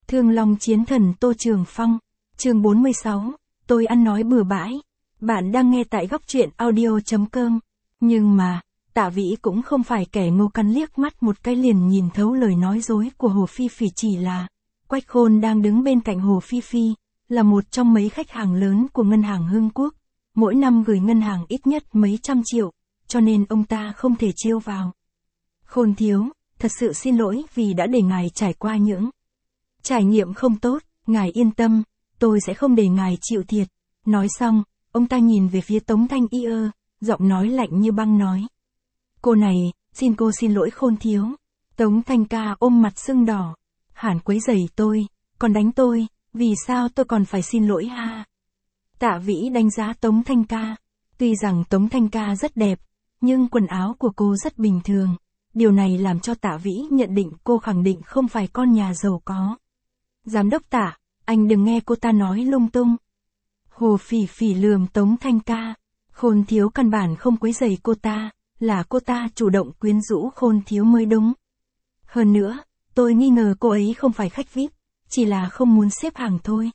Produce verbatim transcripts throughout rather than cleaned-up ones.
Thương Long Chiến Thần Tô Trường Phong, chương bốn mươi sáu, tôi ăn nói bừa bãi. Bạn đang nghe tại góc truyện audio chấm com. Nhưng mà, Tạ Vĩ cũng không phải kẻ ngu, căn liếc mắt một cái liền nhìn thấu lời nói dối của Hồ Phi Phỉ. Chỉ là, Quách Khôn đang đứng bên cạnh Hồ Phi Phi, là một trong mấy khách hàng lớn của ngân hàng Hưng Quốc, mỗi năm gửi ngân hàng ít nhất mấy trăm triệu, cho nên ông ta không thể trêu vào. Khôn thiếu, thật sự xin lỗi vì đã để ngài trải qua những trải nghiệm không tốt, ngài yên tâm, tôi sẽ không để ngài chịu thiệt. Nói xong, ông ta nhìn về phía Tống Thanh Y ơ, giọng nói lạnh như băng nói. Cô này, xin cô xin lỗi Khôn thiếu. Tống Thanh ca ôm mặt sưng đỏ. Hẳn quấy rầy tôi, còn đánh tôi, vì sao tôi còn phải xin lỗi ha? Tạ Vĩ đánh giá Tống Thanh ca. Tuy rằng Tống Thanh ca rất đẹp, nhưng quần áo của cô rất bình thường. Điều này làm cho Tạ Vĩ nhận định cô khẳng định không phải con nhà giàu có. Giám đốc Tạ, anh đừng nghe cô ta nói lung tung. Hồ Phỉ Phỉ lườm Tống Thanh ca. Khôn thiếu căn bản không quấy rầy cô ta, là cô ta chủ động quyến rũ Khôn thiếu mới đúng. Hơn nữa, tôi nghi ngờ cô ấy không phải khách vi ai pi, chỉ là không muốn xếp hàng thôi.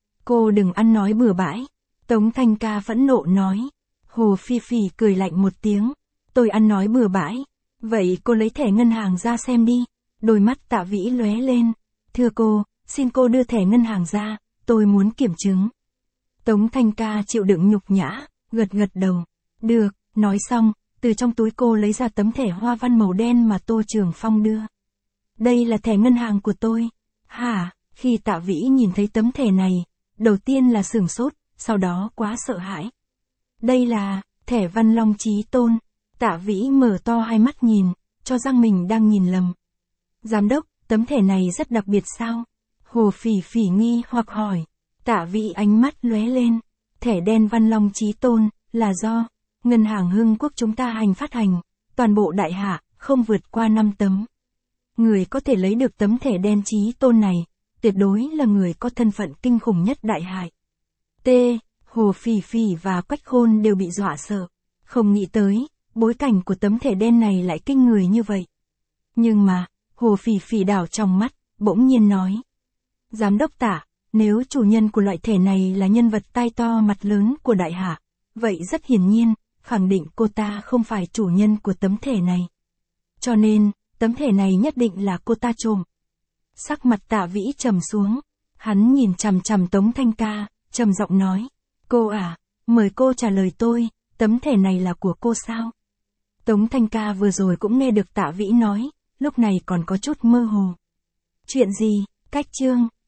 Cô đừng ăn nói bừa bãi. Tống Thanh ca phẫn nộ nói. Hồ Phi Phỉ cười lạnh một tiếng. Tôi ăn nói bừa bãi. Vậy cô lấy thẻ ngân hàng ra xem đi. Đôi mắt Tạ Vĩ lóe lên. Thưa cô, xin cô đưa thẻ ngân hàng ra, tôi muốn kiểm chứng. Tống Thanh ca chịu đựng nhục nhã, gật gật đầu. Được, nói xong, từ trong túi cô lấy ra tấm thẻ hoa văn màu đen mà Tô Trường Phong đưa. Đây là thẻ ngân hàng của tôi. Hả? Khi Tạ Vĩ nhìn thấy tấm thẻ này, đầu tiên là sửng sốt, sau đó quá sợ hãi. Đây là thẻ Văn Long Chí Tôn. Tạ Vĩ mở to hai mắt nhìn, cho rằng mình đang nhìn lầm. Giám đốc, tấm thẻ này rất đặc biệt sao? Hồ Phỉ Phỉ nghi hoặc hỏi. Tạ Vĩ ánh mắt lóe lên. Thẻ đen Văn Long Chí Tôn là do ngân hàng Hưng Quốc chúng ta hành phát hành, toàn bộ đại hạ không vượt qua năm tấm. Người có thể lấy được tấm thẻ đen Chí Tôn này, tuyệt đối là người có thân phận kinh khủng nhất đại hải. T. Hồ Phỉ Phỉ và Quách Khôn đều bị dọa sợ. Không nghĩ tới, bối cảnh của tấm thẻ đen này lại kinh người như vậy. Nhưng mà, Hồ Phỉ Phỉ đảo trong mắt, bỗng nhiên nói. Giám đốc Tạ, nếu chủ nhân của loại thẻ này là nhân vật tai to mặt lớn của đại hạ, vậy rất hiển nhiên, khẳng định cô ta không phải chủ nhân của tấm thẻ này. Cho nên, tấm thẻ này nhất định là cô ta trộm. Sắc mặt Tạ Vĩ trầm xuống, hắn nhìn chằm chằm Tống Thanh ca, trầm giọng nói. Cô à, mời cô trả lời tôi, tấm thẻ này là của cô sao? Tống Thanh ca vừa rồi cũng nghe được Tạ Vĩ nói, lúc này còn có chút mơ hồ. Chuyện gì? Cách chương